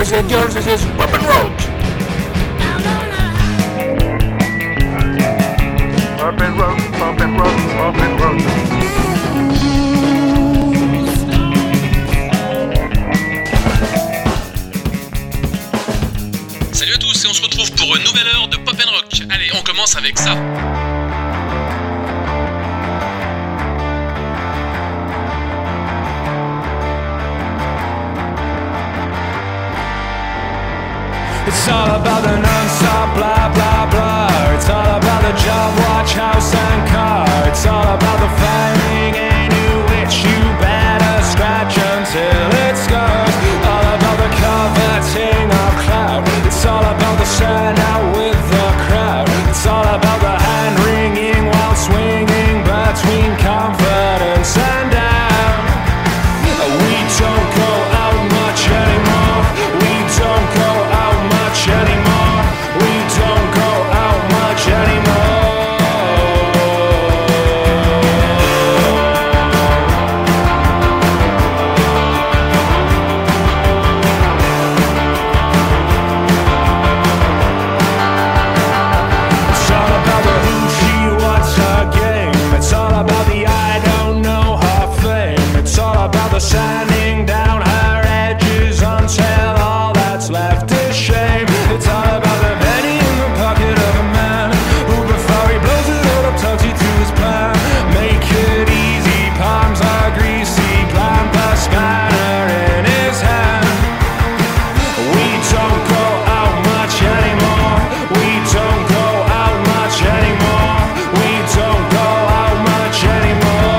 boys and girls, this is Pop and Rock. Pop and Rock, Pop and Rock, Pop and Rock. Salut à tous et on se retrouve pour une nouvelle heure de Pop and Rock. Allez, on commence avec ça. It's all about the non-stop blah blah blah. It's all about the job, watch, house and car. It's all about the fighting and you which you better scratch until it scars. All about the coveting of cloud. It's all about the sun out with the crowd. It's all about the hand wringing while swinging between confidence and doubt. We don't go out much anymore. We don't go out much anymore. We don't go out much anymore. It's all about the who, she, what's her game. It's all about the I don't know her fame. It's all about the sanding down her edges until all that's left is shame. It's all about the penny in the pocket of a man who before he blows it all up tucks you through his plan. Make it easy, palms are greasy, plant the spanner in his hand. We don't go out much anymore. We don't go out much anymore. We don't go out much anymore.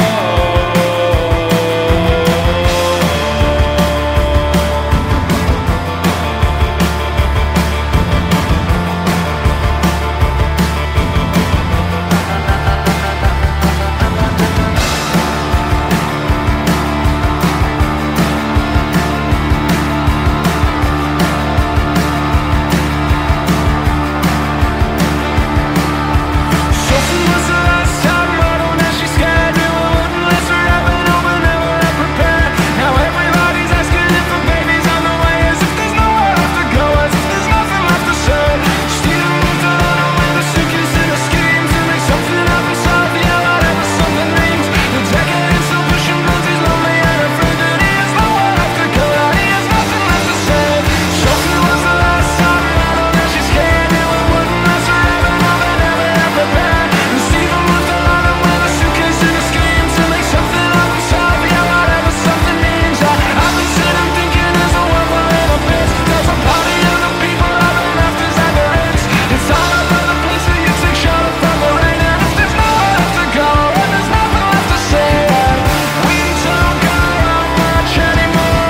Sophie was the last top model, now she's scared. Knew I wouldn't last forever, no, but never had prepared. Now everybody's asking if the baby's on the way, as if there's nowhere left to go, as if there's nothing left to say. Steven moved to London with a suitcase and a scheme to make something of himself, yeah, whatever something means. The decadence still pushing buttons, he's lonely and afraid that he has nowhere left to go, that he has nothing left to say. Sophie was the last top model, now she's scared. Knew I wouldn't last forever, no, but never had prepared. And Steven moved to London with a suitcase and a scheme to make something of himself, yeah, whatever something means. I've been sitting thinking as a world for little bits. There's a party of the people I've been left as aggregates. It's all about the place that you take shelter from the rain. And if there's nowhere left to go, and there's nothing left to say, we don't go out much anymore.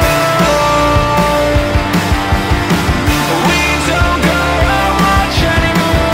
We don't go out much anymore.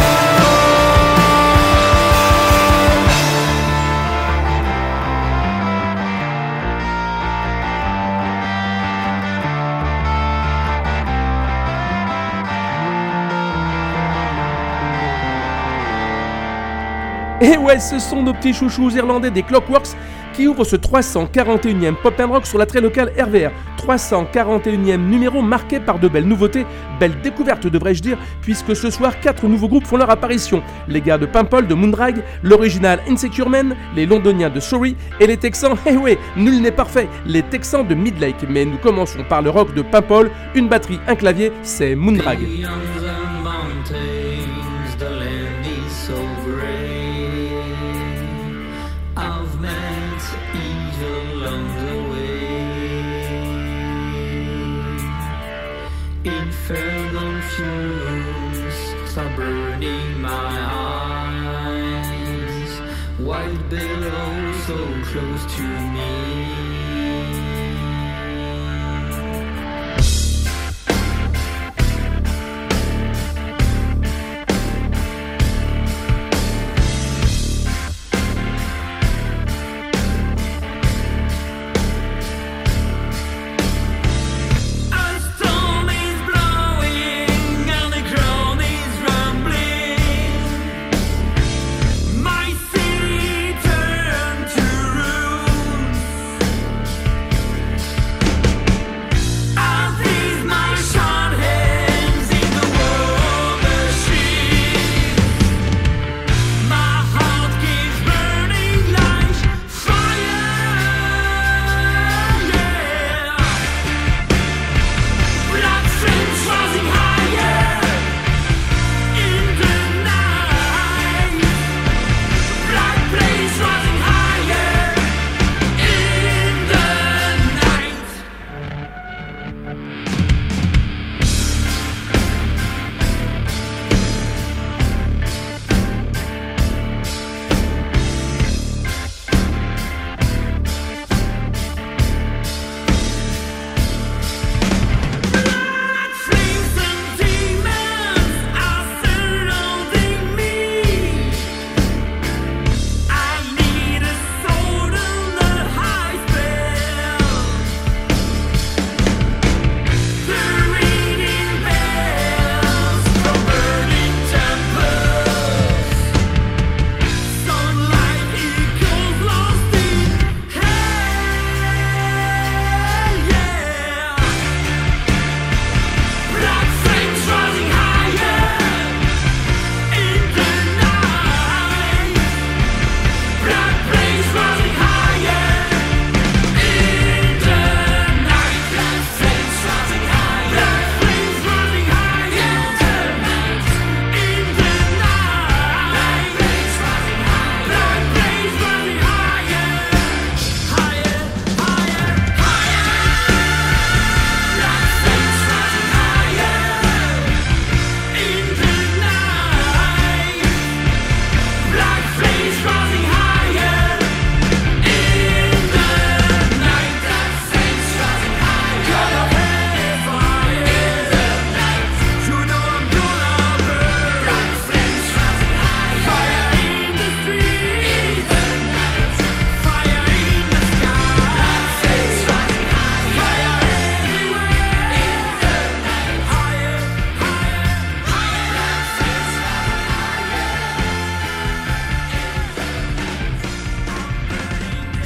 Et ouais, ce sont nos petits chouchous irlandais des Clockworks qui ouvrent ce 341e Pop and Rock sur la très locale RVR. 341e numéro marqué par de belles nouveautés, belles découvertes devrais-je dire, puisque ce soir 4 nouveaux groupes font leur apparition. Les gars de Paimpol de Moondrag, l'original Insecure Men, les londoniens de Sorry et les texans, eh ouais, nul n'est parfait, les texans de Midlake. Mais nous commençons par le rock de Paimpol, une batterie, un clavier, c'est Moondrag. Beyond the mountains, the land is so grey. I've met evil along the way. Infernal fumes are burning my eyes. Wild billows so close to me. My city turned to ruins.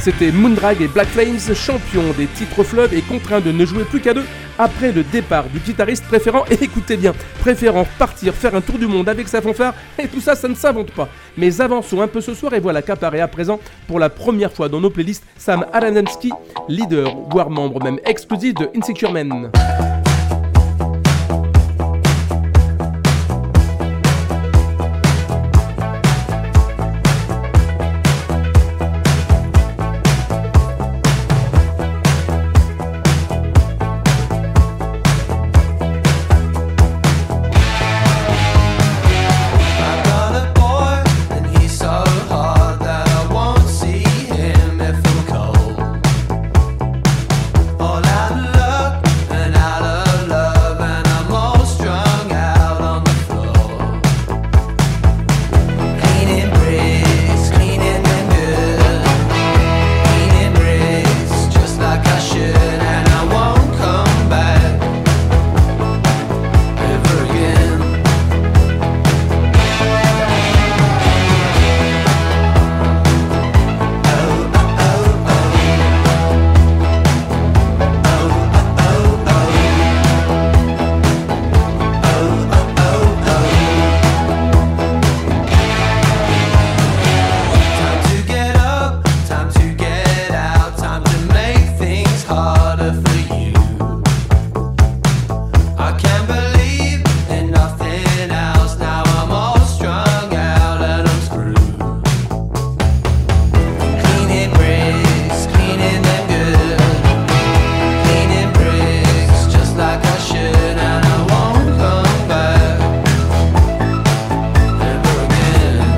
C'était Moondrag et Black Flames, champions des titres fleuves et contraints de ne jouer plus qu'à 2 après le départ du guitariste préférant, et écoutez bien, préférant partir faire un tour du monde avec sa fanfare, et tout ça, ça ne s'invente pas. Mais avançons un peu ce soir et voilà qu'apparaît à présent, pour la première fois dans nos playlists, Sam Aronofsky, leader, voire membre même exclusif de Insecure Men. All out of luck and out of love, and I'm all strung out on the floor. Cleaning bricks, cleaning them good. Cleaning bricks just like I should, and I won't come back ever again. Time to get up, time to get out, time to make things harder for you. I can't believe in nothing else. Now I'm all strung out and I'm screwed. Cleaning bricks, cleaning them good. Cleaning bricks just like I should, and I won't come back ever again.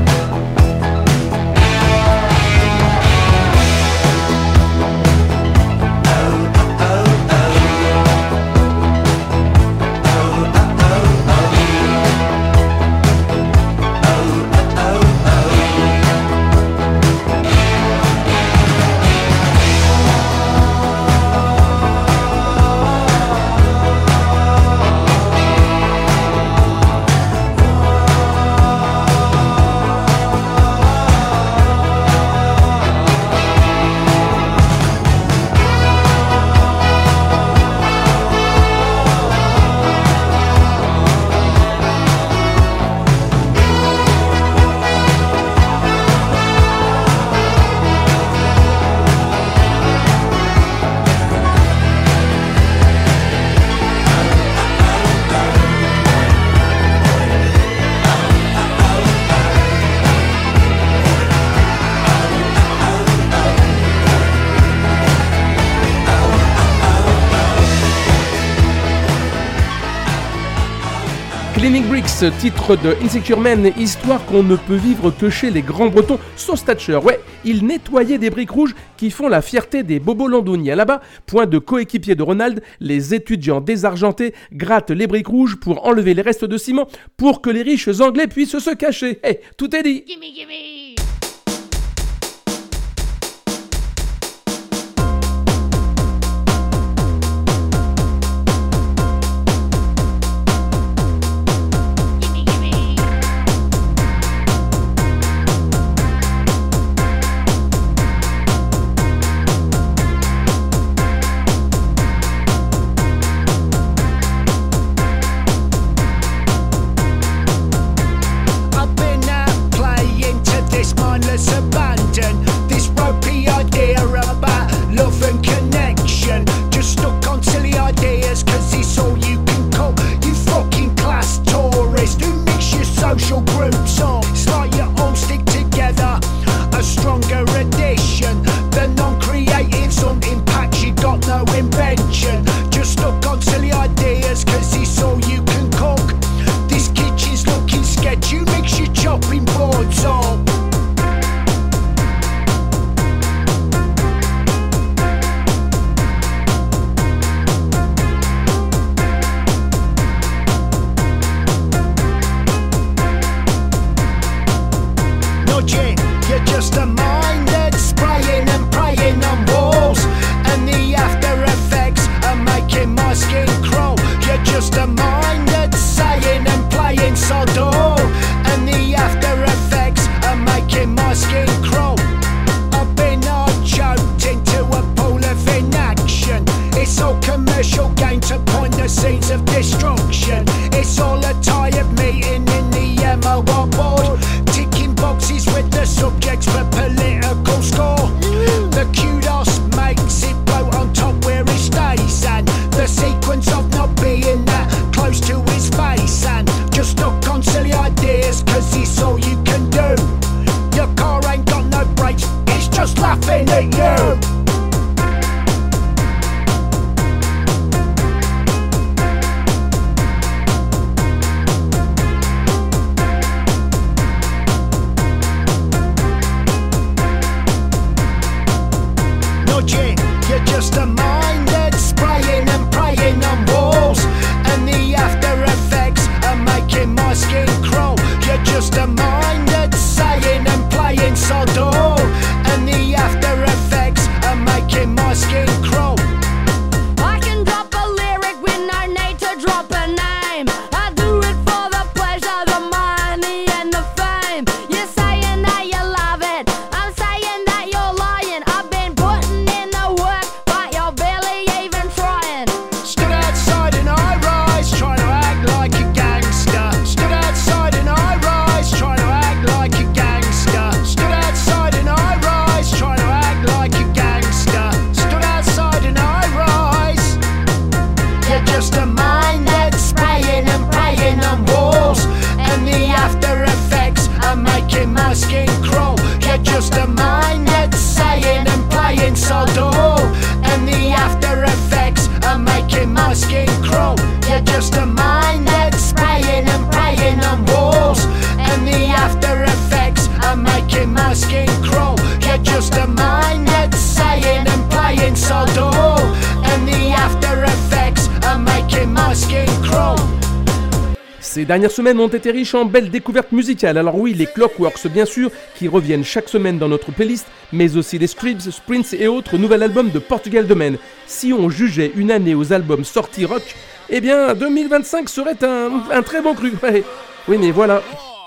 Cleaning Bricks, titre de Insecure Men, histoire qu'on ne peut vivre que chez les grands bretons, sauf Thatcher. Ouais, il nettoyait des briques rouges qui font la fierté des bobos londoniens. Là-bas, point de coéquipier de Ronald, les étudiants désargentés grattent les briques rouges pour enlever les restes de ciment pour que les riches anglais puissent se cacher. Hey, tout est dit. Gimme, gimme! I've been out playing to this logic. You're just a mind that's spraying and praying on walls, and the after effects are making my skin crawl. You're just a mind that's saying and playing so dull, and the after effects are making my skin crawl. I can drop a lyric with no need to drop a name. I do it for the pleasure, the money and the fame. You're saying that you love it, I'm saying that you're lying. I've been putting in the work, but you're barely even trying. Stood outside in high rise, trying to act like a gangster. Stood outside in high rise, trying to act like a gangster. Stood outside in high rise, trying to act like a gangster. Stood outside in high rise. You're just a mind that's spraying and praying on walls, and the after effects are making my skin crawl. You're just a mind that's saying and playing so dull, and the after effects are making my skin crawl. You're just a mind that's spraying and praying on walls, and the after effects are making my skin crawl. You're just a mind that's saying and playing so dull, and the after effects are making my skin crawl. Ces dernières semaines ont été riches en belles découvertes musicales. Alors oui, les Clockworks bien sûr, qui reviennent chaque semaine dans notre playlist, mais aussi les Scribs, Sprints et autres, nouvel album de Portugal The Man. Si on jugeait une année aux albums sortis rock, eh bien 2025 serait un très bon cru. Ouais. Oui mais voilà.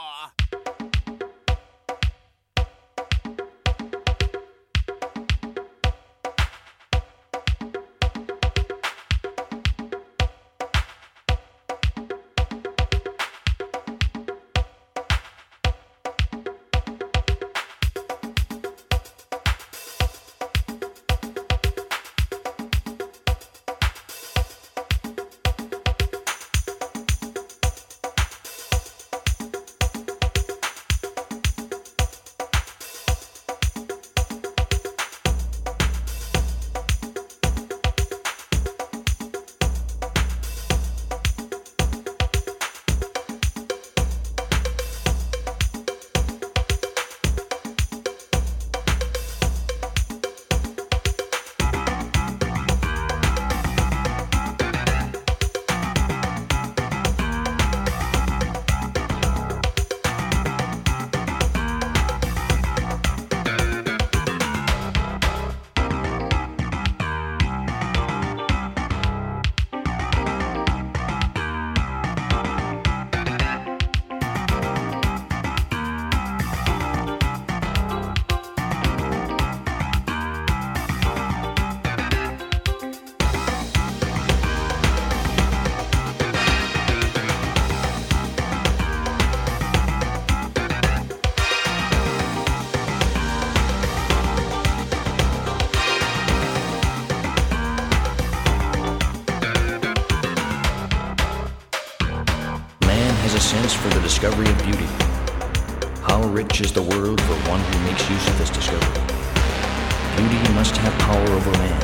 sense for the discovery of beauty. How rich is the world for one who makes use of this discovery. Beauty must have power over man.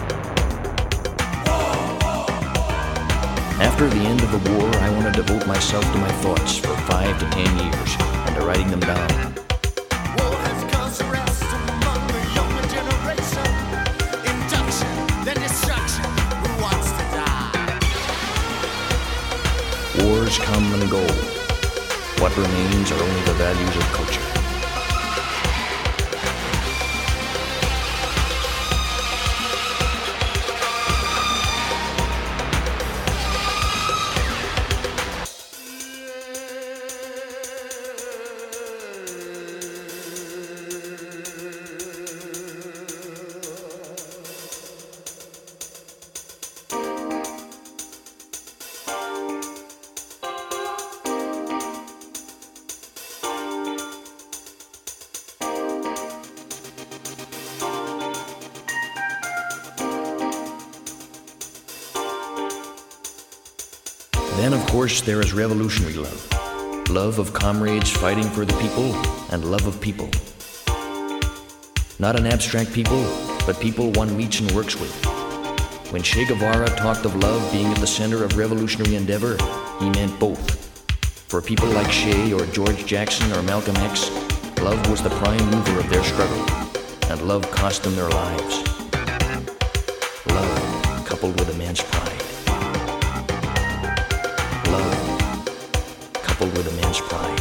After the end of the war, I want to devote myself to my thoughts for 5 to 10 years and to writing them down. War has caused arrest among the younger generation. Induction, then destruction. Who wants to die? Wars come and go. What remains are only the values of culture. Then, of course, there is revolutionary love. Love of comrades fighting for the people, and love of people. Not an abstract people, but people one meets and works with. When Che Guevara talked of love being at the center of revolutionary endeavor, he meant both. For people like Che or George Jackson or Malcolm X, love was the prime mover of their struggle, and love cost them their lives. man's pride. Love, coupled with a man's pride.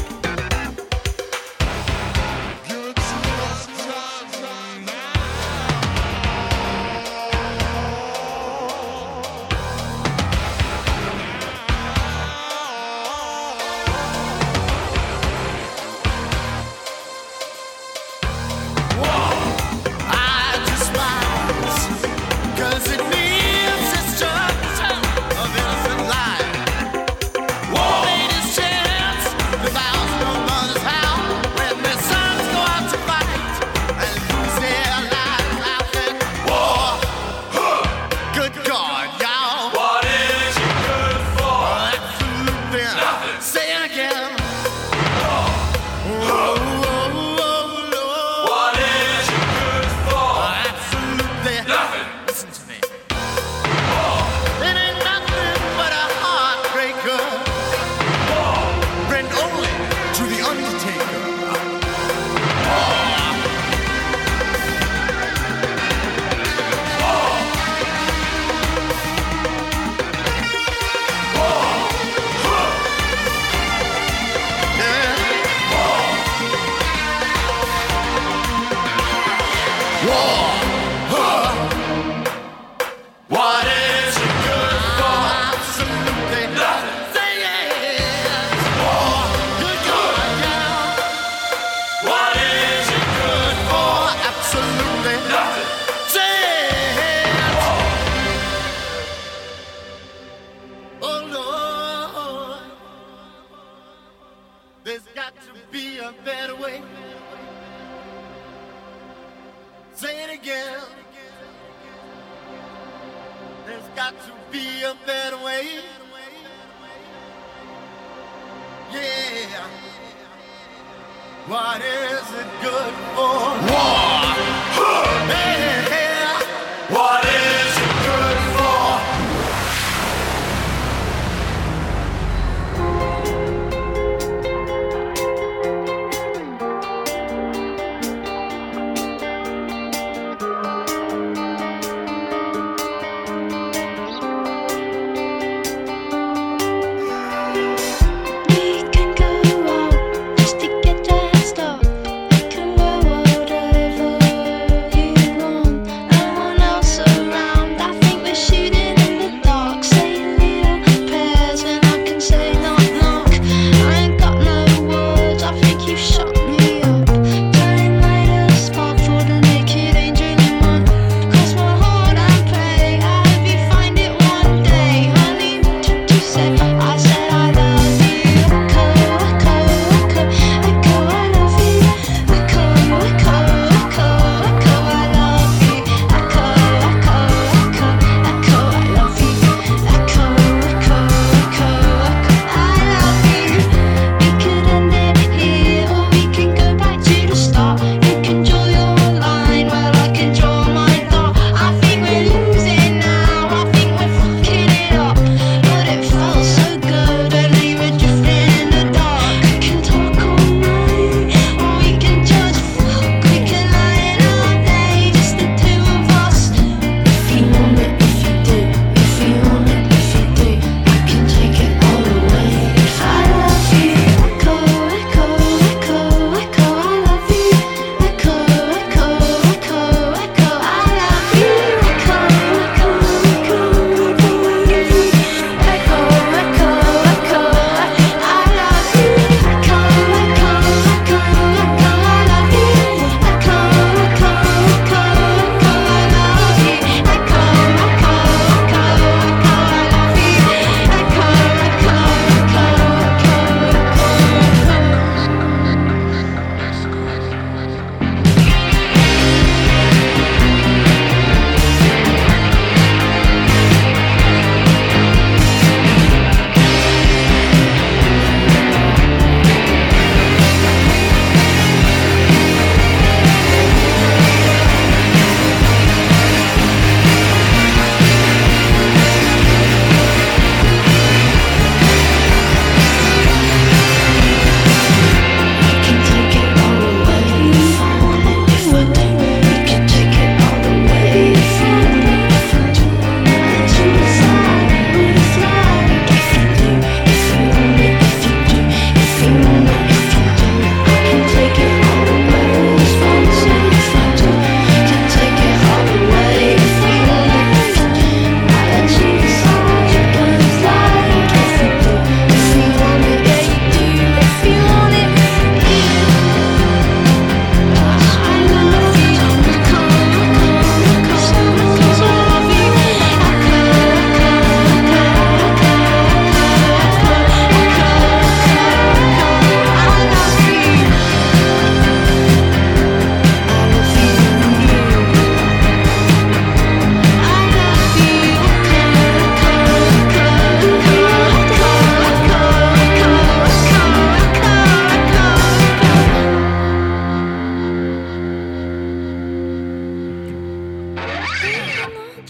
We can go out just to get dressed up. We can go whatever.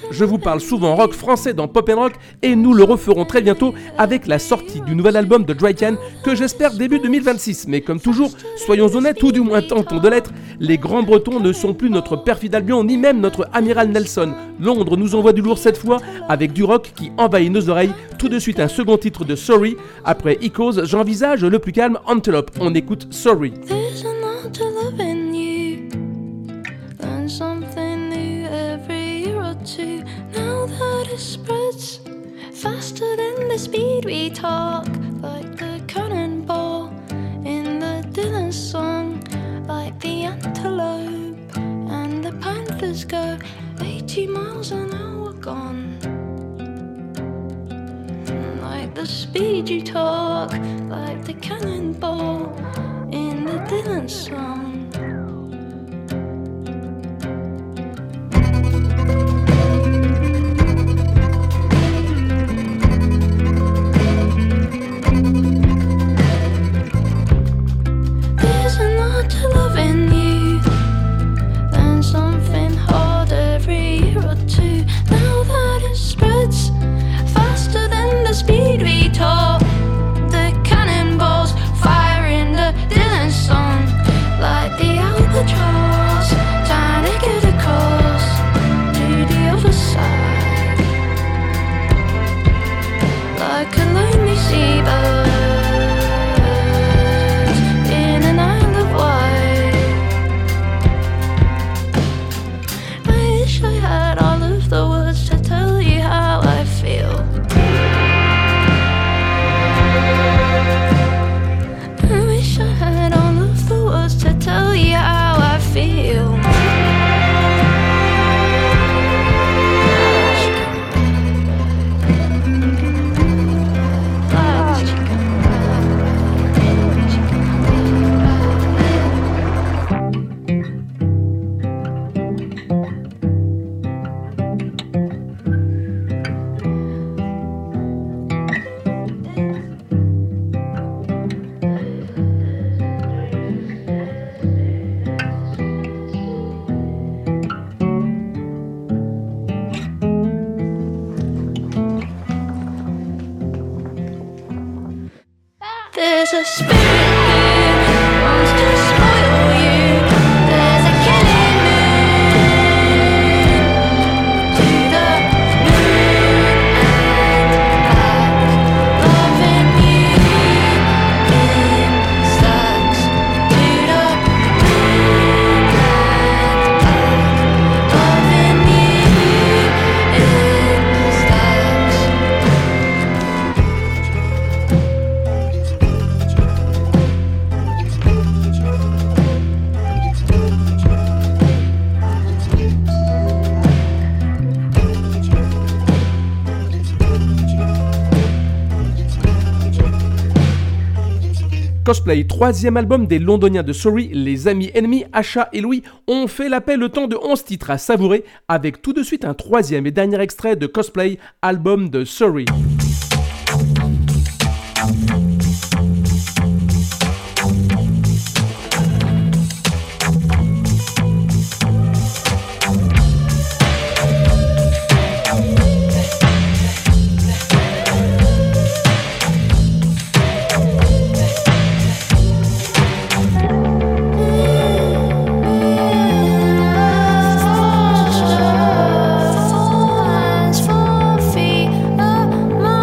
Je vous parle souvent rock français dans Pop & Rock et nous le referons très bientôt avec la sortie du nouvel album de Drycan que j'espère début 2026. Mais comme toujours, soyons honnêtes, ou du moins tentons de l'être, les grands bretons ne sont plus notre perfide Albion ni même notre amiral Nelson. Londres nous envoie du lourd cette fois avec du rock qui envahit nos oreilles. Tout de suite un second titre de Sorry. Après Echoes, j'envisage le plus calme Antelope. On écoute Sorry. There's an art to loving you. Learn something new every year or two. Now that it spreads faster than the speed we talk, like the cannonball in the Dylan song, like the antelope and the panthers go 80 miles an hour gone. Like the speed you talk, like the cannonball in the Dylan song. There's an art to loving you. Learn something hard every year or two. Now that it spreads faster than the speed we talk, the cannonballs fire in the Dylan song, like the albatross trying to get across to the other side, like a lonely seabird in an isle of white. I wish I had all of the words to tell you how I feel. I wish I had all of the words to tell you how I feel. There's a spirit who wants to spoil you. There's a killing moon to the moon and back, loving you in stacks to the moon and back, loving you in stacks. Cosplay, troisième album des londoniens de Sorry, les amis ennemis, Asha et Louis ont fait l'appel le temps de 11 titres à savourer, avec tout de suite un troisième et dernier extrait de Cosplay, album de Sorry. Hands 4 feet apart.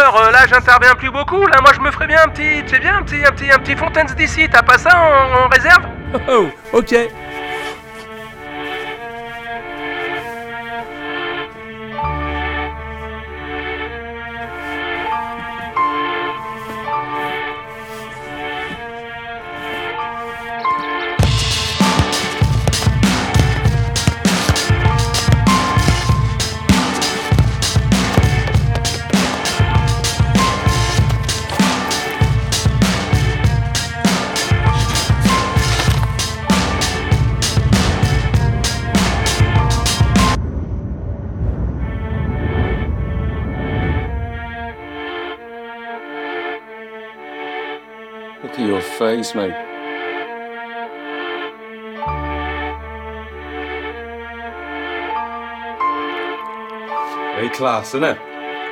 docteur, là j'interviens plus beaucoup, là moi je me ferais bien un petit, tu sais bien, un petit Fontaines d'ici, t'as pas ça en réserve? Oh, ok. Look at your face, mate. Very class, isn't it?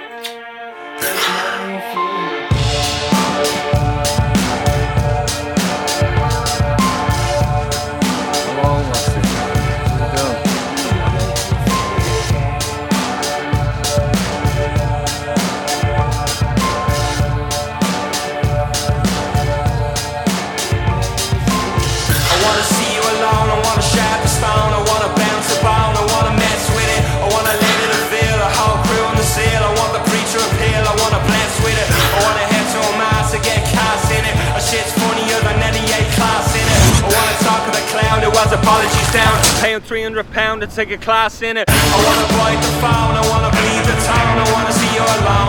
Apologies down, paying £300 to take a class in it. I wanna bite the phone, I wanna bleed the town, I wanna see you alone.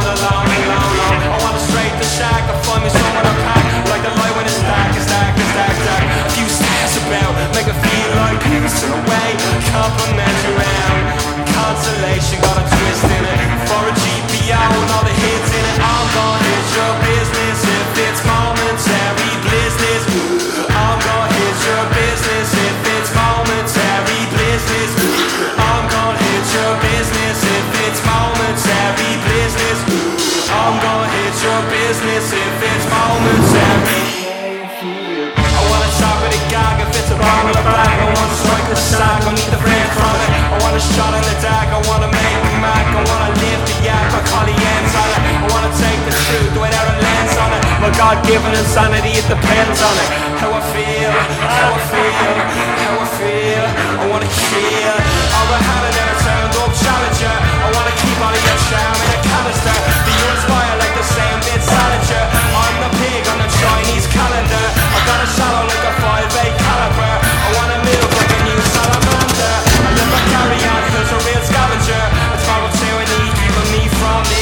I wanna straight the shack, I find me someone to pack, like the light when it's dark. A few stairs about, make it feel like peace in a way, complimentary round. Consolation got a twist in it, for a GPO and all the hits in it. I'm gonna hit your business if it's momentary business. I'm gonna hit your business if it's momentary business. I'm gonna hit your business if it's momentary business. I'm gonna hit your business if it's momentary. I wanna talk with a gag if it's a bottle of black. I wanna strike the sack, I need the friend from it. I want a shot in the dark, I wanna make me mac. I wanna live the yak, I call the ends on it. I wanna take the truth without a lens on it. My God-given insanity, it depends on it. How I feel, how I feel, how I feel. I wanna kill all the hand and never turned up challenger. I wanna keep all of your charm in a canister. Do you inspire like the same bit Salinger? I'm the pig on the Chinese calendar. I got a shallow like a 5'8" caliber. I wanna move like a new salamander. I never carry on cause a real scavenger. It's my tyranny keeping me from me.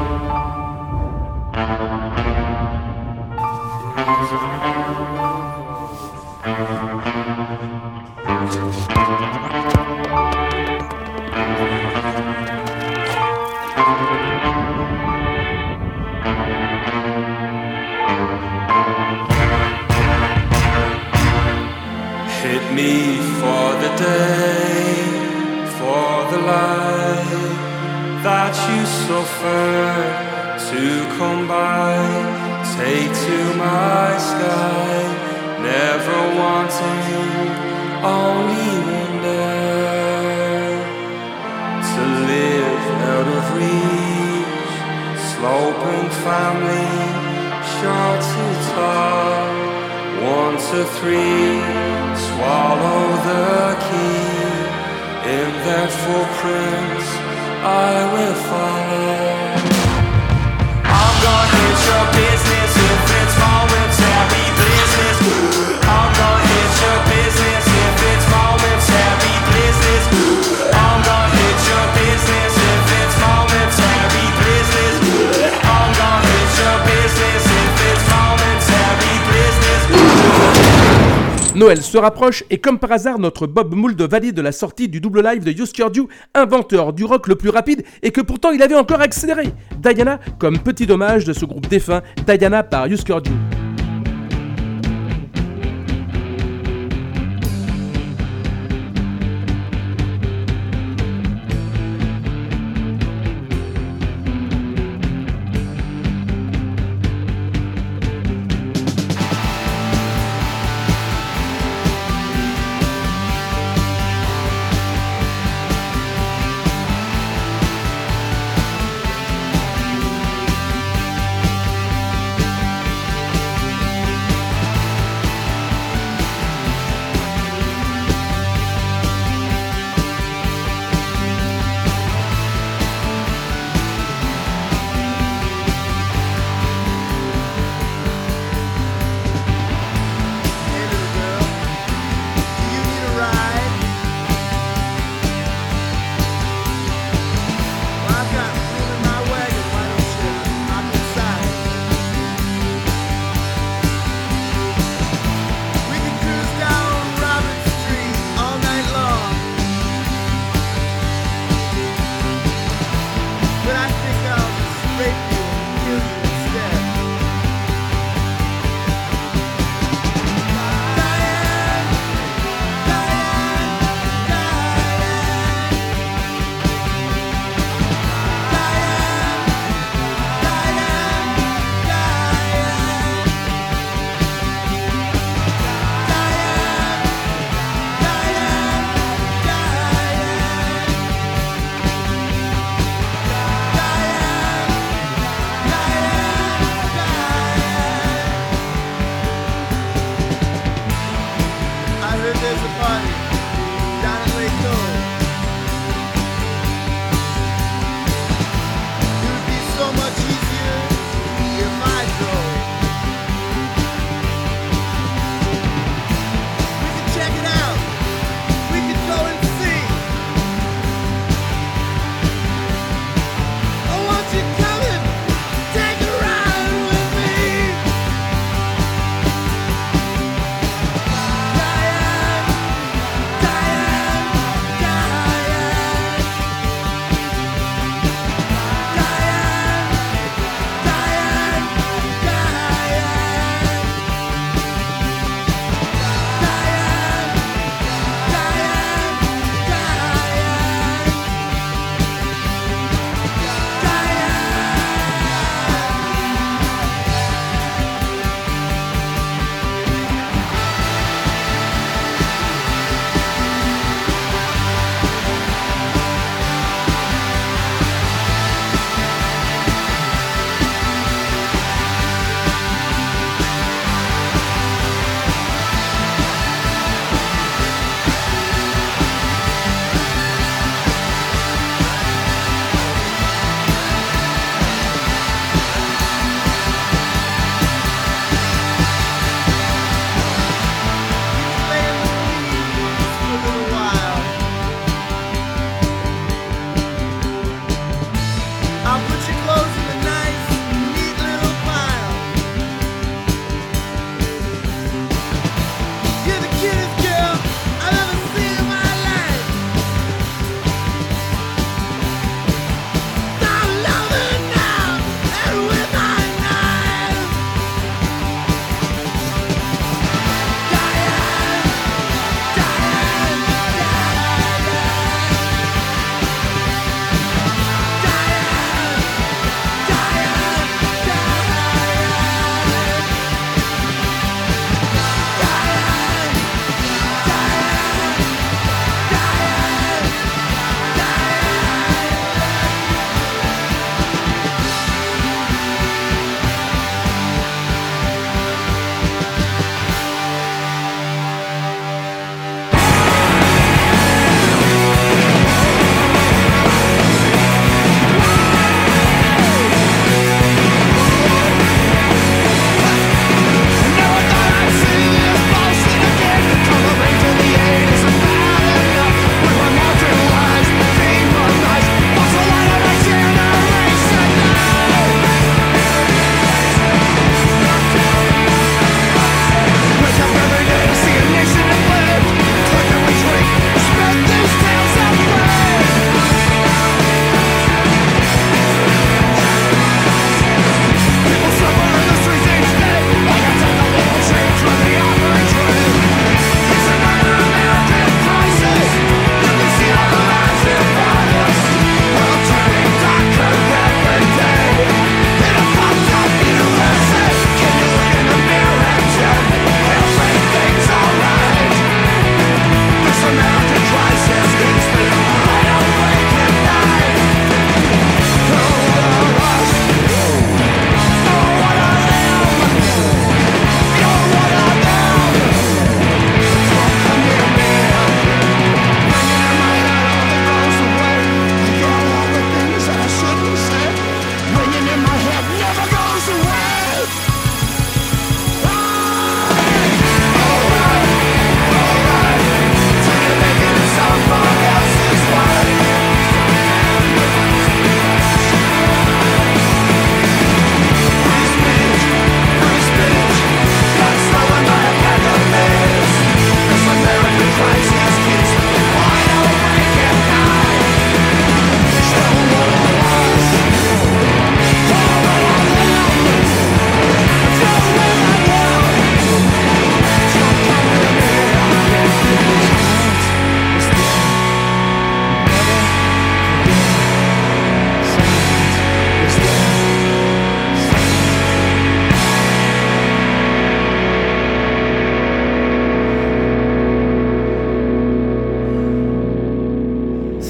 Hit me for the day, for the life that you suffer to come by. Take to my sky, never wanting, only wonder to live out of reach. Sloping family, short to tall, 1 to 3, swallow the key. In their footprints, I will follow. I'm gonna hit your business if it's momentary business. I'm gonna hit your business if it's momentary business. I'm gonna hit your business if it's momentary business. I'm gonna hit your business if it's momentary business. Noël se rapproche et comme par hasard, notre Bob Mould valide la sortie du double live de Husker Du, inventeur du rock le plus rapide et que pourtant il avait encore accéléré. Diana comme petit dommage de ce groupe défunt, Diana par Husker Du.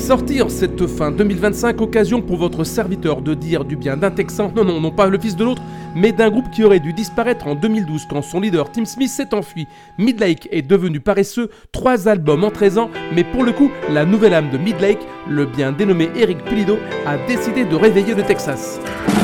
Sorti en cette fin 2025, occasion pour votre serviteur de dire du bien d'un Texan, non pas le fils de l'autre, mais d'un groupe qui aurait dû disparaître en 2012 quand son leader Tim Smith s'est enfui. Midlake est devenu paresseux, 3 albums en 13 ans, mais pour le coup, la nouvelle âme de Midlake, le bien dénommé Eric Pulido, a décidé de réveiller le Texas.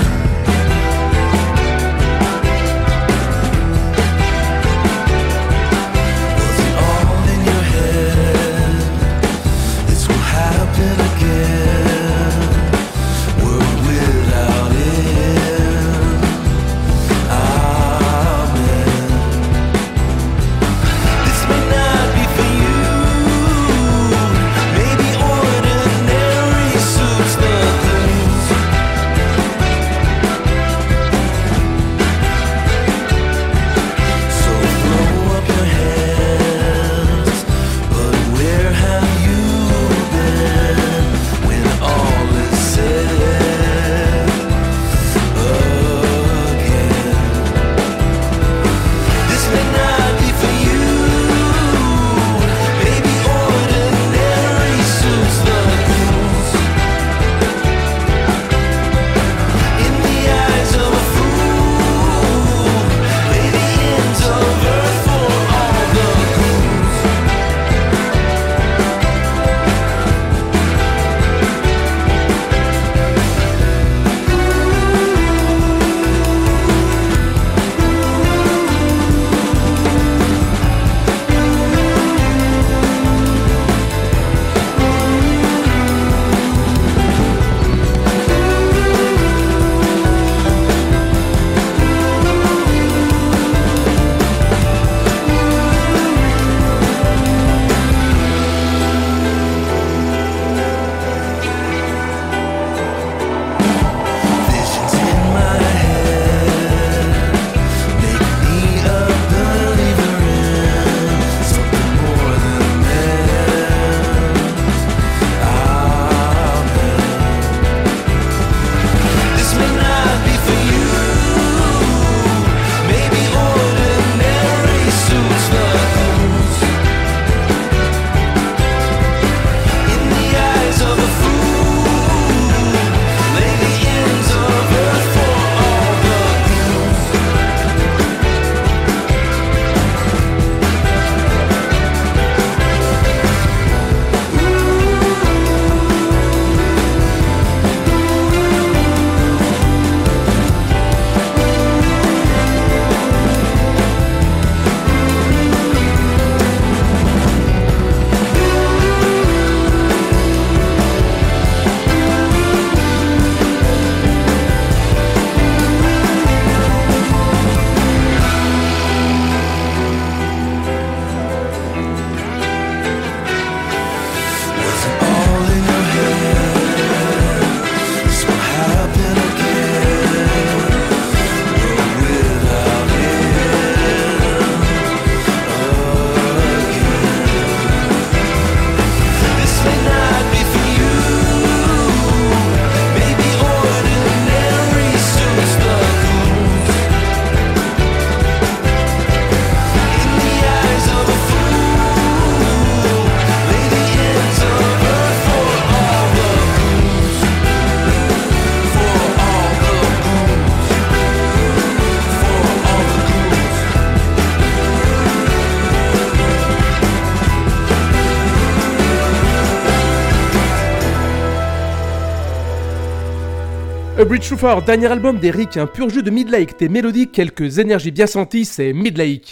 A Bridge Too Far, dernier album d'Eric, un pur jeu de Midlake, des mélodies, quelques énergies bien senties, c'est Midlake.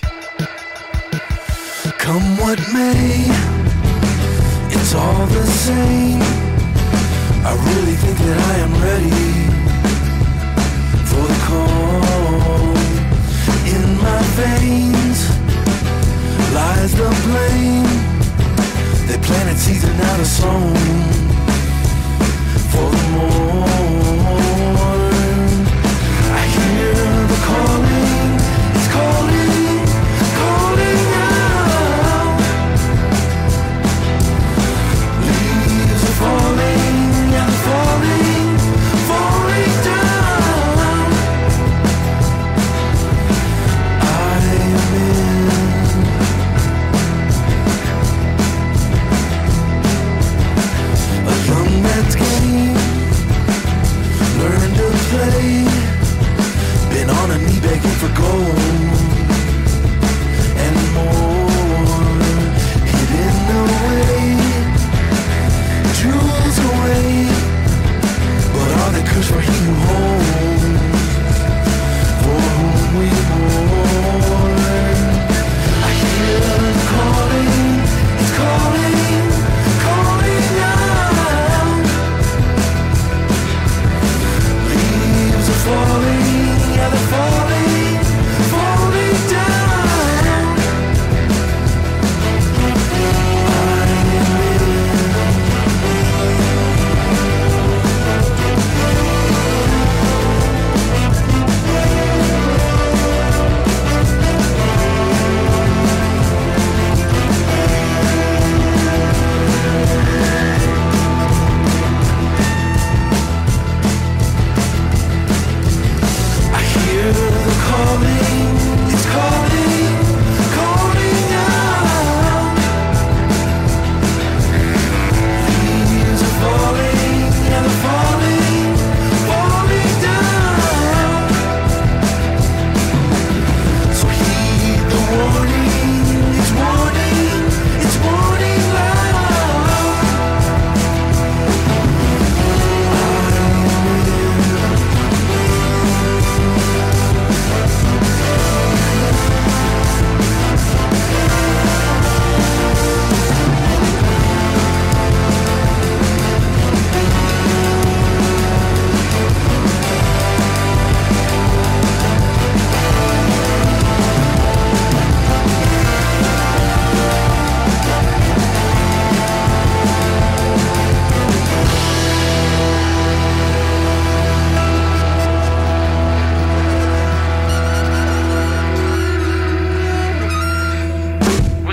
Come what may, it's all the same. I really think that I am ready for the call. In my veins lies the blame. They planted seeds and now the song for the morn. I hear the calling, it's calling, calling out. Leaves are falling, yeah, falling, falling down. I am in.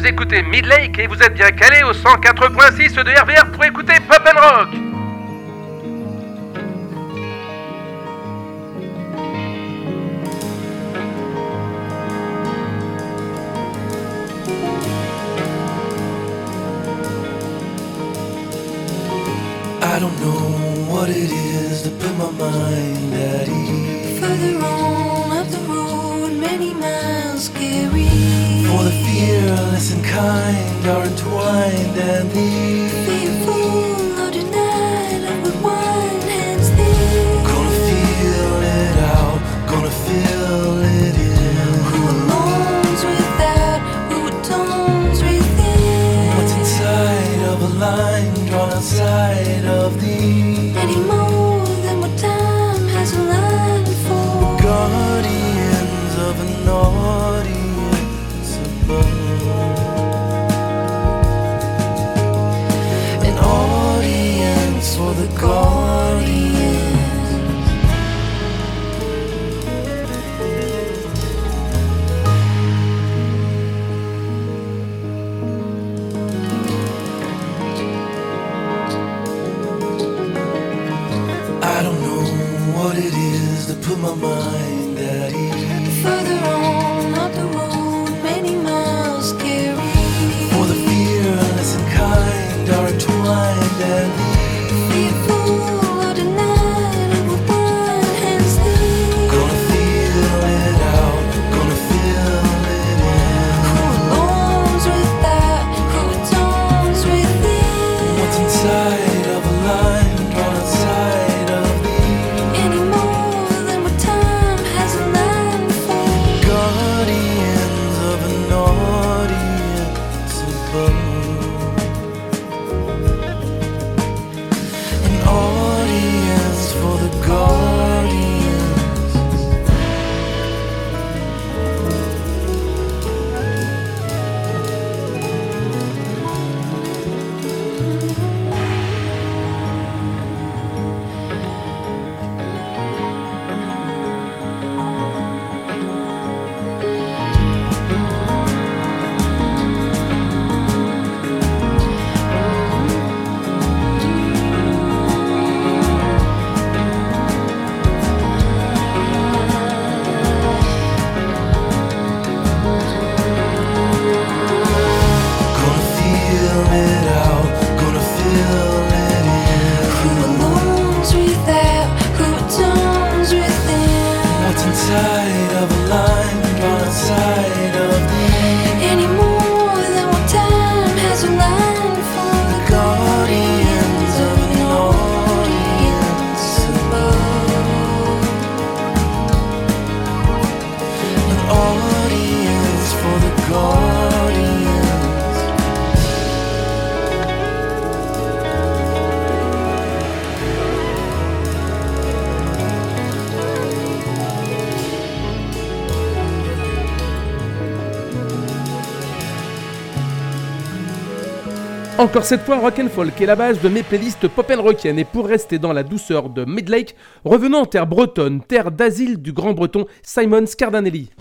écoutez Midlake et vous êtes bien calé au 104.6 de RVR pour écouter Pop and Rock. I don't know what it is to put my mind at ease. Further on up the road, many miles carry. For the fearless and kind are entwined, and the Fearful or denied, love with one hand's there. gonna feel it out, gonna feel it in. Who alone's without, who atones within. What's inside of a line drawn outside of the Any more than what time has aligned for. guardians of an audience above. An audience for the guardians. I don't know what it is to put my mind at ease. Further on up the road, many miles carry. For the fearless and kind are entwined, and Fearful or denied, love with one hand's there. gonna feel it out, gonna feel it in. Who alone's without, who atones within. What's inside of a line drawn outside of the Any more than what time has aligned for. guardians of an audience above. An audience for the guardians. Gonna feel it out, gonna feel it in. Who alone's without, who atones within. What's inside of a line drawn outside of the Any more than what time has aligned for. The guardians of an audience above. An audience for the guardians. Encore cette fois, rock and folk est la base de mes playlists pop and rockiennes. Et pour rester dans la douceur de Midlake, revenons en terre bretonne, terre d'asile du grand breton Simon Scardanelli.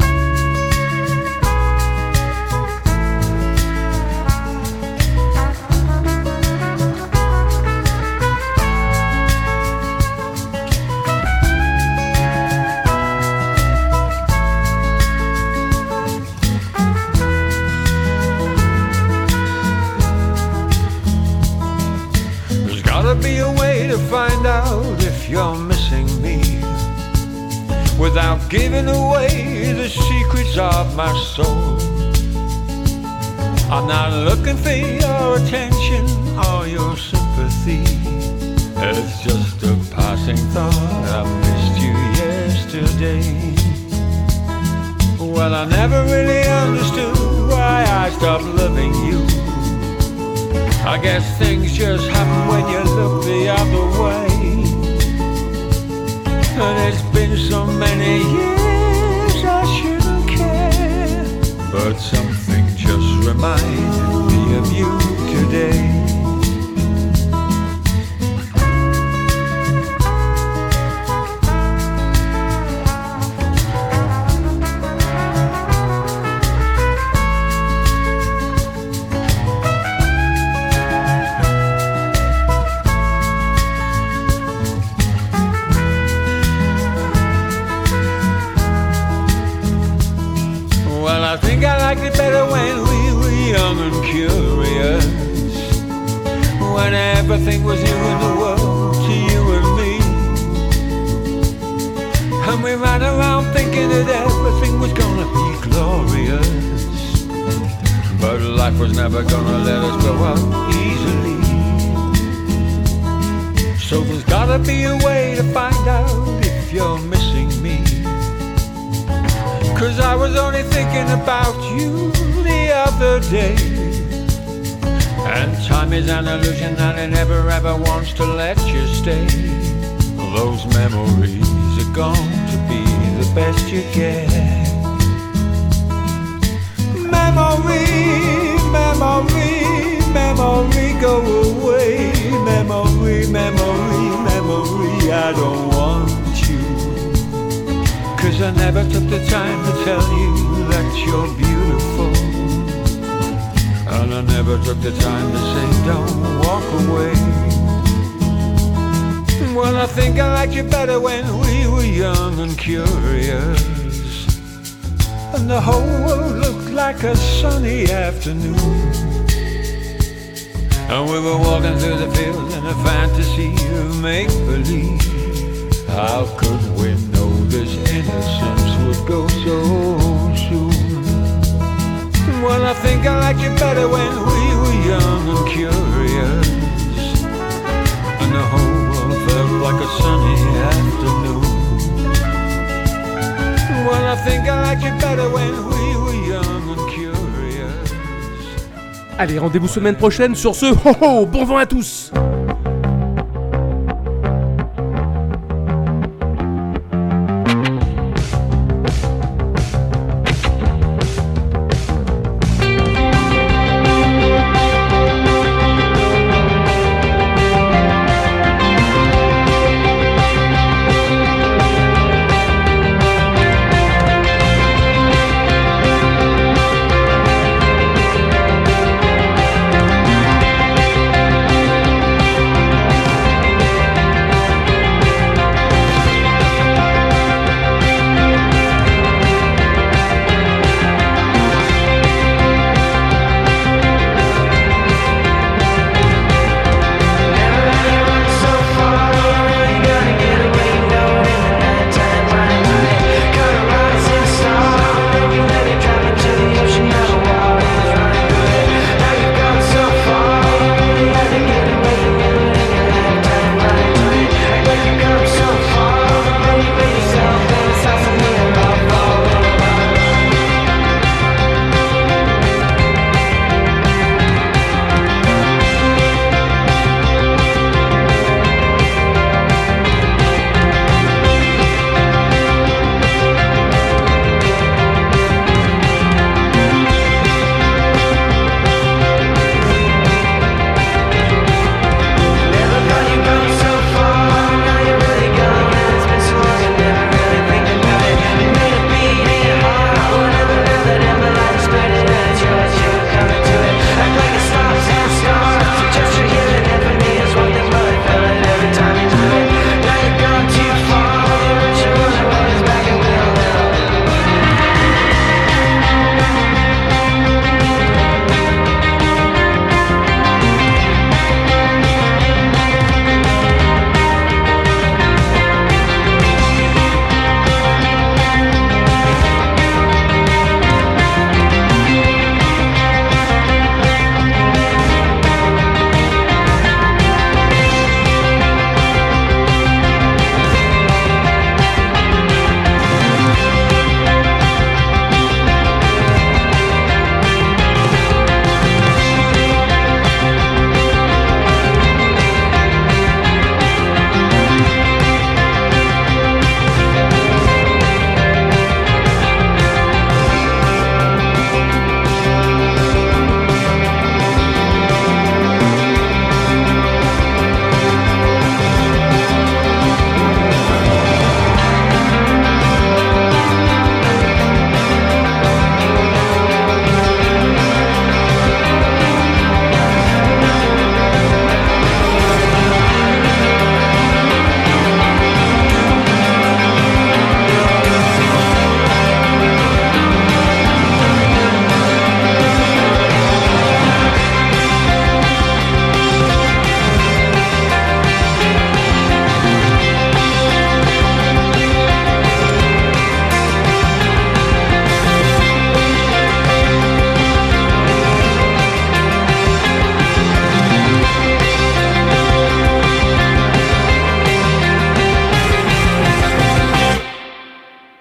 There's gotta be a way to find out if you're missing me without giving away the secrets of my soul. I'm not looking for your attention or your sympathy. It's just a passing thought. I missed you yesterday. Well, I never really understood why I stopped loving you. I guess things just happen when you look the other way. And it's been so many years I shouldn't care, but something just reminded me of you today. Well, I think I liked it better when we were young and curious, when everything was new in the world to you and me. And we ran around thinking that everything was gonna be glorious, but life was never gonna let us grow up easily. So there's gotta be a way to find out if you're missing me, 'cause I was only thinking about you the other day. And time is an illusion and it never ever wants to let you stay. Those memories are going to be the best you get. Memory, memory, memory, go away. Memory, memory, memory, I don't want you, 'cause I never took the time to tell you that you're beautiful, and I never took the time to say don't walk away. Well, I think I liked you better when we were young and curious, and the whole world looked like a sunny afternoon, and we were walking through the fields in a fantasy of make-believe. How could we know this innocence would go so soon? Well, I think I liked you better when we were young and curious, and the whole world felt like a sunny afternoon. Well, I think I liked you better when we were young and curious. Allez, rendez-vous semaine prochaine sur ce. Ho ho, bon vent à tous.